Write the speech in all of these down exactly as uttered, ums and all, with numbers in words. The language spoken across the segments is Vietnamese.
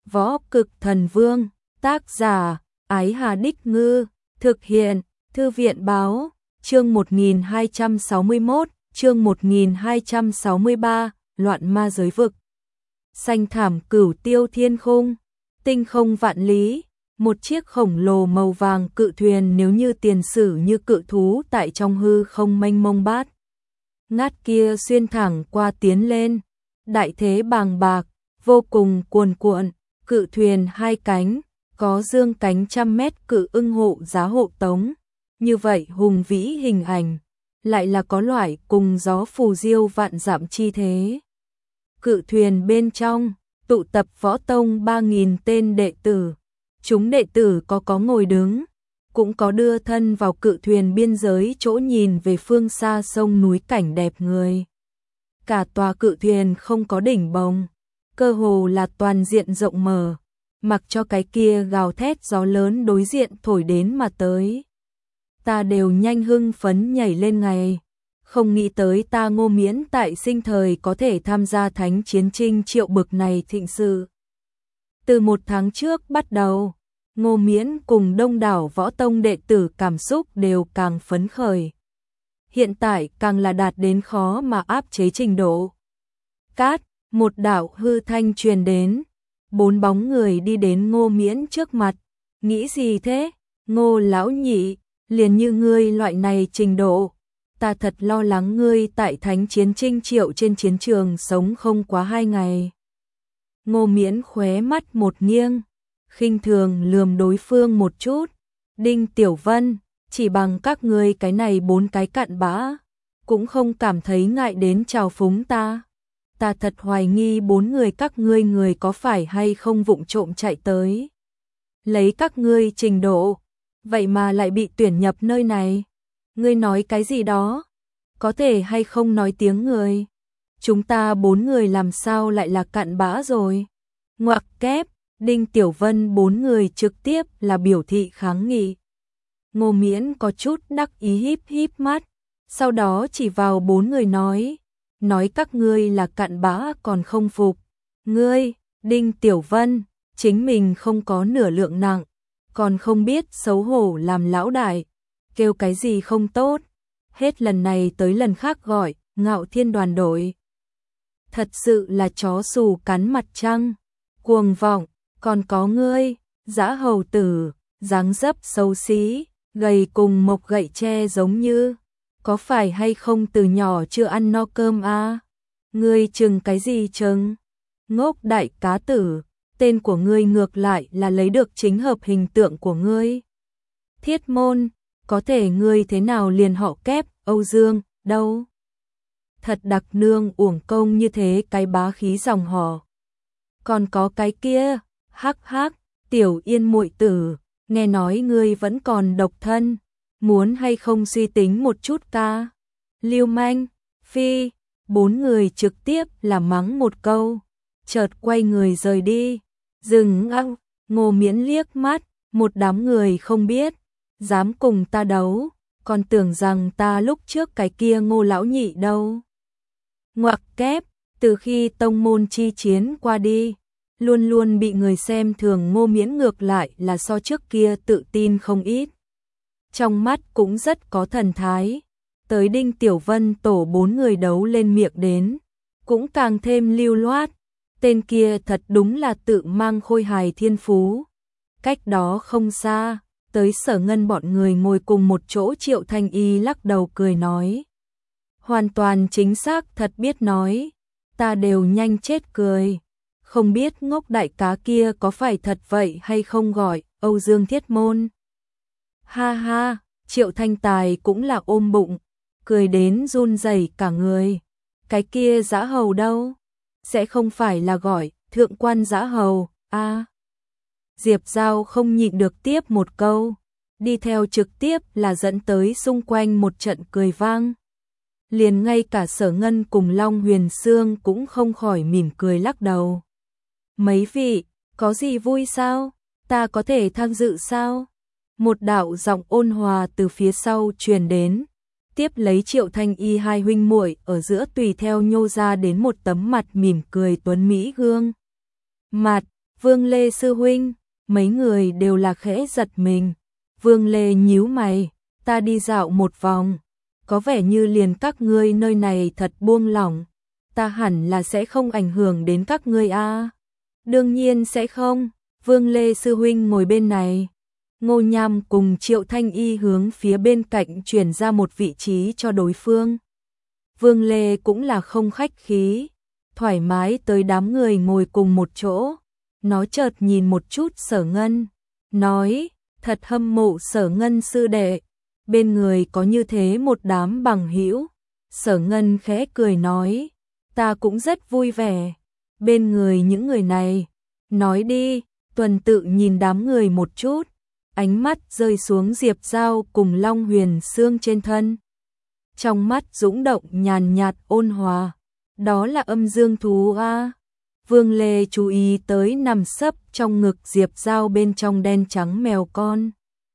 Võ Cực Thần Vương, tác giả, Ái Hà Đích Ngư, thực hiện, Thư viện Báo, chương một nghìn hai trăm sáu mươi mốt, chương một nghìn hai trăm sáu mươi ba, Loạn Ma Giới Vực. Xanh thảm cửu tiêu thiên khung, tinh không vạn lý, một chiếc khổng lồ màu vàng cự thuyền nếu như tiền sử như cự thú tại trong hư không mênh mông bát ngát kia xuyên thẳng qua tiến lên, đại thế bàng bạc, vô cùng cuồn cuộn, cự thuyền hai cánh, có dương cánh trăm mét cự ưng hộ giá hộ tống, như vậy hùng vĩ hình ảnh, lại là có loại cùng gió phù diêu vạn dặm chi thế. Cự thuyền bên trong, tụ tập võ tông ba nghìn tên đệ tử, chúng đệ tử có có ngồi đứng, cũng có đưa thân vào cự thuyền biên giới chỗ nhìn về phương xa sông núi cảnh đẹp người. Cả tòa cự thuyền không có đỉnh bồng, cơ hồ là toàn diện rộng mở, mặc cho cái kia gào thét gió lớn đối diện thổi đến mà tới. Ta đều nhanh hưng phấn nhảy lên ngày, không nghĩ tới ta Ngô Miễn tại sinh thời có thể tham gia thánh chiến trinh triệu bực này thịnh sự. Từ một tháng trước bắt đầu, Ngô Miễn cùng đông đảo võ tông đệ tử cảm xúc đều càng phấn khởi. Hiện tại càng là đạt đến khó mà áp chế trình độ. Cát, một đạo hư thanh truyền đến, bốn bóng người đi đến Ngô Miễn trước mặt. Nghĩ gì thế, Ngô lão nhị, liền như ngươi loại này trình độ, ta thật lo lắng ngươi tại thánh chiến trinh triệu trên chiến trường sống không quá hai ngày. Ngô Miễn khóe mắt một nghiêng, khinh thường lườm đối phương một chút. Đinh Tiểu Vân, chỉ bằng các ngươi cái này bốn cái cặn bã, cũng không cảm thấy ngại đến trào phúng ta. Ta thật hoài nghi bốn người các ngươi người có phải hay không vụng trộm chạy tới. Lấy các ngươi trình độ, vậy mà lại bị tuyển nhập nơi này. Ngươi nói cái gì đó? Có thể hay không nói tiếng người? Chúng ta bốn người làm sao lại là cặn bã rồi? Ngoặc kép, Đinh Tiểu Vân bốn người trực tiếp là biểu thị kháng nghị. Ngô Miễn có chút đắc ý híp híp mắt, sau đó chỉ vào bốn người nói, nói các ngươi là cặn bã còn không phục. Ngươi, Đinh Tiểu Vân, chính mình không có nửa lượng nặng, còn không biết xấu hổ làm lão đại, kêu cái gì không tốt, hết lần này tới lần khác gọi Ngạo Thiên đoàn đội. Thật sự là chó xù cắn mặt trăng, cuồng vọng, còn có ngươi, dã hầu tử, dáng dấp xấu xí, gầy cùng mộc gậy tre giống như, có phải hay không từ nhỏ chưa ăn no cơm à? Ngươi chừng cái gì chừng? Ngốc đại cá tử, tên của ngươi ngược lại là lấy được chính hợp hình tượng của ngươi. Thiết Môn, có thể ngươi thế nào liền họ kép, Âu Dương, đâu? Thật đặc nương uổng công như thế cái bá khí dòng họ. Còn có cái kia, hắc hắc, Tiểu Yên muội tử, nghe nói ngươi vẫn còn độc thân, muốn hay không suy tính một chút ca. Lưu manh, phi, bốn người trực tiếp là mắng một câu, chợt quay người rời đi. Dừng ăng, Ngô Miễn liếc mắt, một đám người không biết, dám cùng ta đấu, còn tưởng rằng ta lúc trước cái kia Ngô lão nhị đâu. Ngoặc kép, từ khi tông môn chi chiến qua đi, luôn luôn bị người xem thường Ngô Miễn ngược lại là so trước kia tự tin không ít. Trong mắt cũng rất có thần thái, tới Đinh Tiểu Vân tổ bốn người đấu lên miệng đến, cũng càng thêm lưu loát, tên kia thật đúng là tự mang khôi hài thiên phú. Cách đó không xa, tới Sở Ngân bọn người ngồi cùng một chỗ Triệu Thanh Y lắc đầu cười nói. Hoàn toàn chính xác thật biết nói, ta đều nhanh chết cười. Không biết ngốc đại cá kia có phải thật vậy hay không gọi Âu Dương Thiết Môn. Ha ha, Triệu Thanh Tài cũng là ôm bụng, cười đến run rẩy cả người. Cái kia dã hầu đâu? Sẽ không phải là gọi thượng quan dã hầu, a à. Diệp Giao không nhịn được tiếp một câu, đi theo trực tiếp là dẫn tới xung quanh một trận cười vang. Liền ngay cả Sở Ngân cùng Long Huyền Sương cũng không khỏi mỉm cười lắc đầu. Mấy vị, có gì vui sao? Ta có thể tham dự sao? Một đạo giọng ôn hòa từ phía sau truyền đến, tiếp lấy Triệu Thanh Y hai huynh muội ở giữa tùy theo nhô ra đến một tấm mặt mỉm cười tuấn mỹ gương. Mặt, Vương Lê sư huynh, mấy người đều là khẽ giật mình. Vương Lê nhíu mày, ta đi dạo một vòng, có vẻ như liền các ngươi nơi này thật buông lỏng, ta hẳn là sẽ không ảnh hưởng đến các ngươi a. À? Đương nhiên sẽ không, Vương Lê sư huynh ngồi bên này. Ngô Nham cùng Triệu Thanh Y hướng phía bên cạnh chuyển ra một vị trí cho đối phương. Vương Lê cũng là không khách khí, thoải mái tới đám người ngồi cùng một chỗ. Nó chợt nhìn một chút Sở Ngân, nói, thật hâm mộ Sở Ngân sư đệ, bên người có như thế một đám bằng hữu. Sở Ngân khẽ cười nói, ta cũng rất vui vẻ, bên người những người này. Nói đi, Tuần Tự nhìn đám người một chút, ánh mắt rơi xuống Diệp Giao cùng Long Huyền Xương trên thân. Trong mắt dũng động nhàn nhạt ôn hòa, đó là âm dương thú a. Vương Lê chú ý tới nằm sấp trong ngực Diệp Giao bên trong đen trắng mèo con.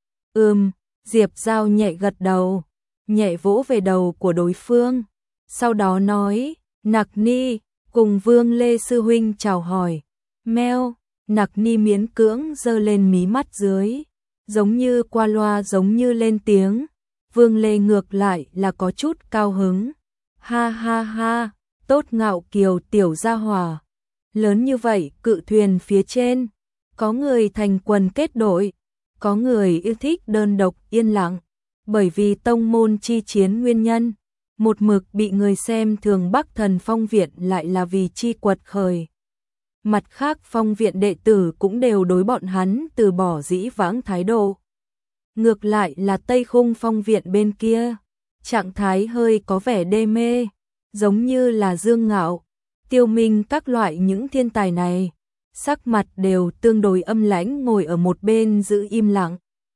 Ừm, Diệp Giao nhẹ gật đầu, nhẹ vỗ về đầu của đối phương, sau đó nói, Nặc Ni, cùng Vương Lê sư huynh chào hỏi. Meo, Nặc Ni miễn cưỡng giơ lên mí mắt dưới, giống như qua loa giống như lên tiếng. Vương Lê ngược lại là có chút cao hứng. Ha ha ha, tốt ngạo kiều tiểu gia hỏa. Lớn như vậy, cự thuyền phía trên, có người thành quần kết đội, có người yêu thích đơn độc yên lặng, bởi vì tông môn chi chiến nguyên nhân, một mực bị người xem thường Bắc Thần Phong viện lại là vì chi quật khởi. Mặt khác phong viện đệ tử cũng đều đối bọn hắn từ bỏ dĩ vãng thái độ. Ngược lại là Tây Khung Phong viện bên kia, trạng thái hơi có vẻ đê mê, giống như là Dương Ngạo, Tiêu Minh các loại những thiên tài này, sắc mặt đều tương đối âm lãnh ngồi ở một bên giữ im lặng.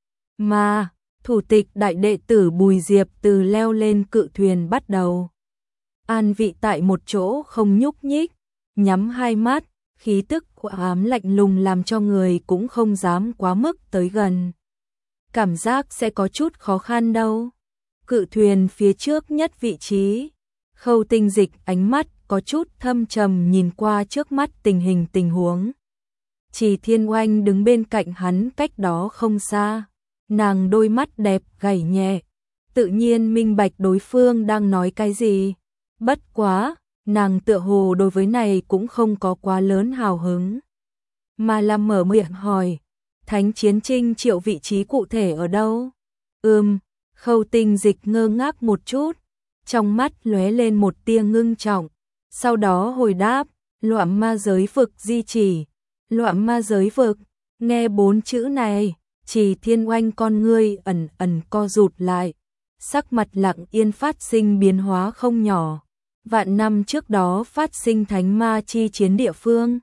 Mà, thủ tịch đại đệ tử Bùi Diệp từ leo lên cự thuyền bắt đầu. An vị tại một chỗ không nhúc nhích, nhắm hai mắt, khí tức của ám lạnh lùng làm cho người cũng không dám quá mức tới gần. Cảm giác sẽ có chút khó khăn đâu. Cự thuyền phía trước nhất vị trí, Khâu Tinh Dịch ánh mắt có chút thâm trầm nhìn qua trước mắt tình hình tình huống. Chỉ Thiên Oanh đứng bên cạnh hắn cách đó không xa, nàng đôi mắt đẹp gảy nhẹ, tự nhiên minh bạch đối phương đang nói cái gì. Bất quá, nàng tựa hồ đối với này cũng không có quá lớn hào hứng, mà là mở miệng hỏi, Thánh Chiến Trinh Triệu vị trí cụ thể ở đâu? Ừm, Khâu Tinh Dịch ngơ ngác một chút, trong mắt lóe lên một tia ngưng trọng, sau đó hồi đáp, Loạn Ma Giới Vực di chỉ. Loạn Ma Giới Vực, nghe bốn chữ này, Chỉ Thiên Oanh con ngươi ẩn ẩn co rụt lại, sắc mặt lặng yên phát sinh biến hóa không nhỏ. Vạn năm trước đó phát sinh thánh ma chi chiến địa phương.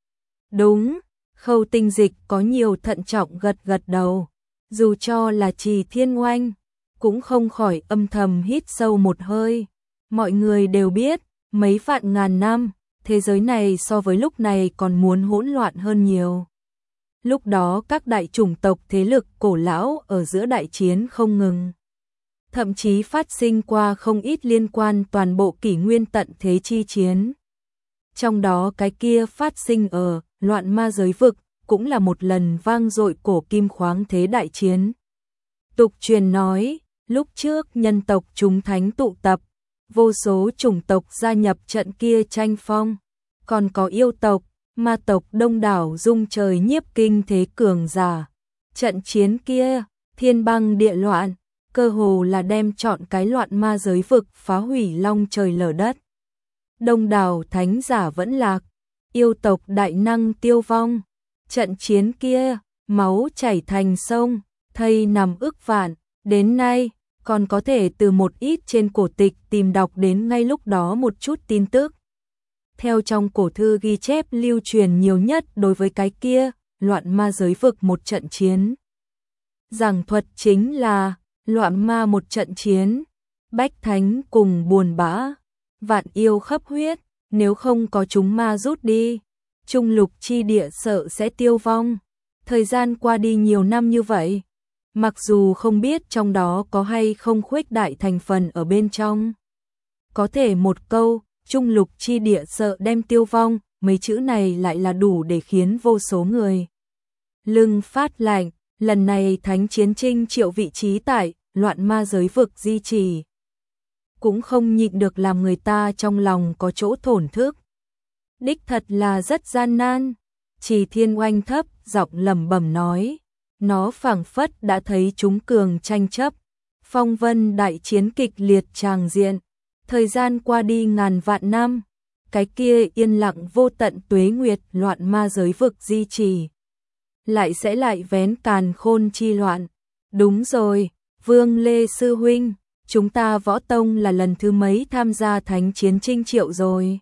Đúng, Khâu Tinh Dịch có nhiều thận trọng gật gật đầu, dù cho là Trì Thiên Oanh, cũng không khỏi âm thầm hít sâu một hơi. Mọi người đều biết, mấy vạn ngàn năm, thế giới này so với lúc này còn muốn hỗn loạn hơn nhiều. Lúc đó các đại chủng tộc thế lực cổ lão ở giữa đại chiến không ngừng. Thậm chí phát sinh qua không ít liên quan toàn bộ kỷ nguyên tận thế chi chiến. Trong đó cái kia phát sinh ở Loạn Ma Giới Vực cũng là một lần vang dội cổ kim khoáng thế đại chiến. Tục truyền nói, lúc trước nhân tộc chúng thánh tụ tập, vô số chủng tộc gia nhập trận kia tranh phong, còn có yêu tộc, ma tộc đông đảo dung trời nhiếp kinh thế cường giả. Trận chiến kia, thiên băng địa loạn, cơ hồ là đem chọn cái Loạn Ma Giới Vực phá hủy long trời lở đất. Đông đảo thánh giả vẫn lạc, yêu tộc đại năng tiêu vong. Trận chiến kia, máu chảy thành sông, thây nằm ức vạn, đến nay còn có thể từ một ít trên cổ tịch tìm đọc đến ngay lúc đó một chút tin tức. Theo trong cổ thư ghi chép lưu truyền nhiều nhất đối với cái kia, Loạn Ma Giới Vực một trận chiến. Giảng thuật chính là Loạn Ma một trận chiến, bách thánh cùng buồn bã, vạn yêu khắp huyết, nếu không có chúng ma rút đi, trung lục chi địa sợ sẽ tiêu vong. Thời gian qua đi nhiều năm như vậy, mặc dù không biết trong đó có hay không khuếch đại thành phần ở bên trong. Có thể một câu, trung lục chi địa sợ đem tiêu vong, mấy chữ này lại là đủ để khiến vô số người lưng phát lạnh. Lần này Thánh Chiến Trinh Triệu vị trí tại loạn ma giới vực di trì, cũng không nhịn được làm người ta trong lòng có chỗ thổn thức. Đích thật là rất gian nan. Trì Thiên Oanh thấp giọng lẩm bẩm nói, nó phảng phất đã thấy chúng cường tranh chấp, phong vân đại chiến kịch liệt tràng diện, thời gian qua đi ngàn vạn năm, cái kia yên lặng vô tận tuế nguyệt loạn ma giới vực di trì, lại sẽ lại vén càn khôn chi loạn. Đúng rồi, Vương Lê sư huynh, chúng ta Võ Tông là lần thứ mấy tham gia Thánh Chiến Trinh Triệu rồi?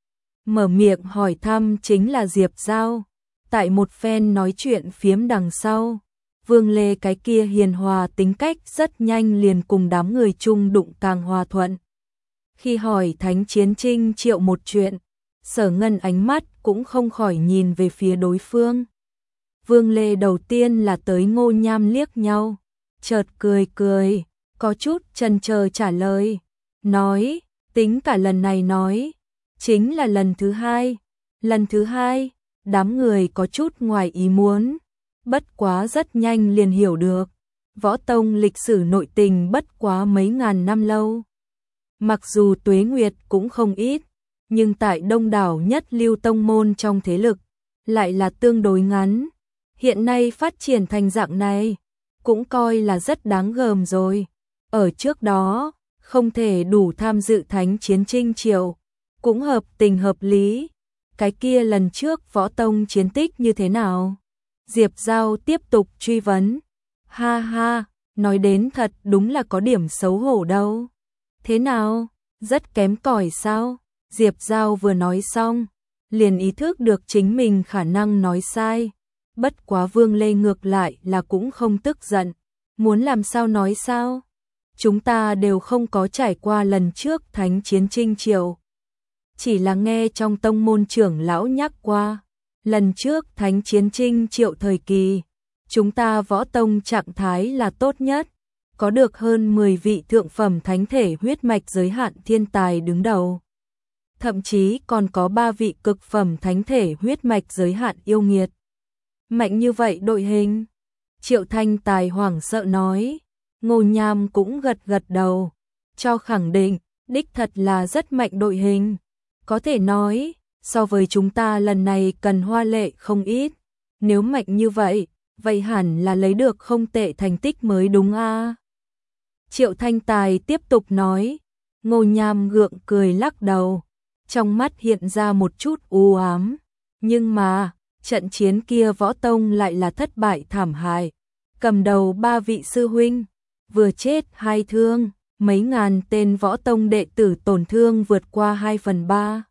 Mở miệng hỏi thăm chính là Diệp Giao. Tại một phen nói chuyện phiếm đằng sau, Vương Lê cái kia hiền hòa tính cách rất nhanh liền cùng đám người chung đụng càng hòa thuận. Khi hỏi Thánh Chiến Trinh Triệu một chuyện, Sở Ngân ánh mắt cũng không khỏi nhìn về phía đối phương. Vương Lê đầu tiên là tới Ngô Nham liếc nhau, chợt cười cười, có chút chần chờ trả lời, nói, tính cả lần này nói, chính là lần thứ hai. Lần thứ hai, đám người có chút ngoài ý muốn, bất quá rất nhanh liền hiểu được, Võ Tông lịch sử nội tình bất quá mấy ngàn năm lâu. Mặc dù tuế nguyệt cũng không ít, nhưng tại đông đảo nhất lưu tông môn trong thế lực, lại là tương đối ngắn. Hiện nay phát triển thành dạng này, cũng coi là rất đáng gờm rồi. Ở trước đó, không thể đủ tham dự Thánh Chiến Trinh Triệu, cũng hợp tình hợp lý. Cái kia lần trước Võ Tông chiến tích như thế nào? Diệp Giao tiếp tục truy vấn. Ha ha, nói đến thật đúng là có điểm xấu hổ đâu. Thế nào? Rất kém cỏi sao? Diệp Giao vừa nói xong, liền ý thức được chính mình khả năng nói sai. Bất quá Vương Lê ngược lại là cũng không tức giận. Muốn làm sao nói sao? Chúng ta đều không có trải qua lần trước Thánh Chiến Trinh Triệu. Chỉ là nghe trong tông môn trưởng lão nhắc qua. Lần trước Thánh Chiến Trinh Triệu thời kỳ, chúng ta Võ Tông trạng thái là tốt nhất. Có được hơn mười vị thượng phẩm thánh thể huyết mạch giới hạn thiên tài đứng đầu. Thậm chí còn có ba vị cực phẩm thánh thể huyết mạch giới hạn yêu nghiệt. Mạnh như vậy đội hình. Triệu Thanh Tài hoảng sợ nói. Ngô Nham cũng gật gật đầu, cho khẳng định, đích thật là rất mạnh đội hình. Có thể nói, so với chúng ta lần này cần hoa lệ không ít. Nếu mạnh như vậy, vậy hẳn là lấy được không tệ thành tích mới đúng a. Triệu Thanh Tài tiếp tục nói. Ngô Nham gượng cười lắc đầu, trong mắt hiện ra một chút u ám. Nhưng mà, trận chiến kia Võ Tông lại là thất bại thảm hại. Cầm đầu ba vị sư huynh, vừa chết hai thương, mấy ngàn tên Võ Tông đệ tử tổn thương vượt qua hai phần ba.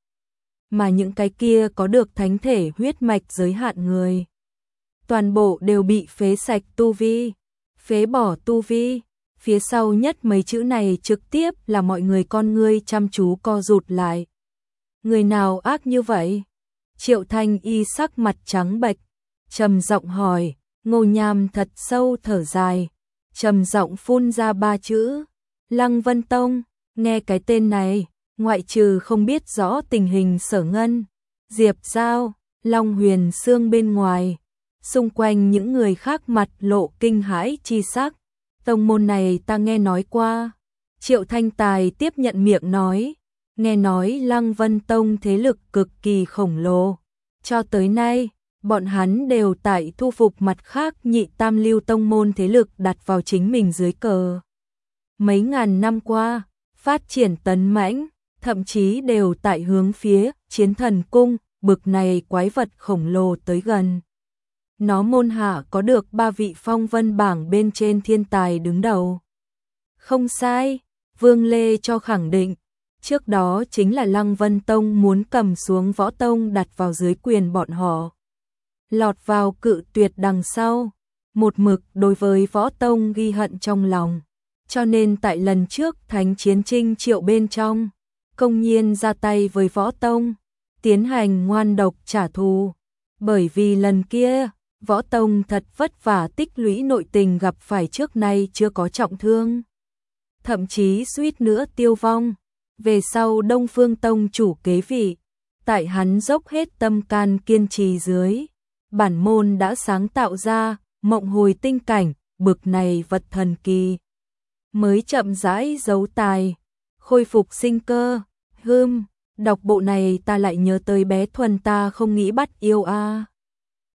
Mà những cái kia có được thánh thể huyết mạch giới hạn người, toàn bộ đều bị phế sạch tu vi, phế bỏ tu vi. Phía sau nhất mấy chữ này trực tiếp là mọi người con ngươi chăm chú co rụt lại. Người nào ác như vậy? Triệu Thanh Y sắc mặt trắng bệch, trầm giọng hỏi. Ngô Nham thật sâu thở dài, trầm giọng phun ra ba chữ. Lăng Vân Tông. Nghe cái tên này, ngoại trừ không biết rõ tình hình Sở Ngân, Diệp Giao, Long Huyền Sương bên ngoài, xung quanh những người khác mặt lộ kinh hãi chi sắc. Tông môn này ta nghe nói qua. Triệu Thanh Tài tiếp nhận miệng nói. Nghe nói Lăng Vân Tông thế lực cực kỳ khổng lồ. Cho tới nay, bọn hắn đều tại thu phục mặt khác nhị tam lưu tông môn thế lực đặt vào chính mình dưới cờ. Mấy ngàn năm qua, phát triển tấn mãnh, thậm chí đều tại hướng phía Chiến Thần Cung, bực này quái vật khổng lồ tới gần. Nó môn hạ có được ba vị phong vân bảng bên trên thiên tài đứng đầu. Không sai, Vương Lê cho khẳng định. Trước đó chính là Lăng Vân Tông muốn cầm xuống Võ Tông đặt vào dưới quyền bọn họ. Lọt vào cự tuyệt đằng sau, một mực đối với Võ Tông ghi hận trong lòng. Cho nên tại lần trước Thánh Chiến Trinh Triệu bên trong, công nhiên ra tay với Võ Tông, tiến hành ngoan độc trả thù. Bởi vì lần kia, Võ Tông thật vất vả tích lũy nội tình gặp phải trước nay chưa có trọng thương. Thậm chí suýt nữa tiêu vong. Về sau Đông Phương Tông chủ kế vị, tại hắn dốc hết tâm can kiên trì dưới, bản môn đã sáng tạo ra mộng hồi tinh cảnh, bực này vật thần kỳ. Mới chậm rãi giấu tài, khôi phục sinh cơ. Hưm, đọc bộ này ta lại nhớ tới bé Thuần ta không nghĩ bắt yêu a.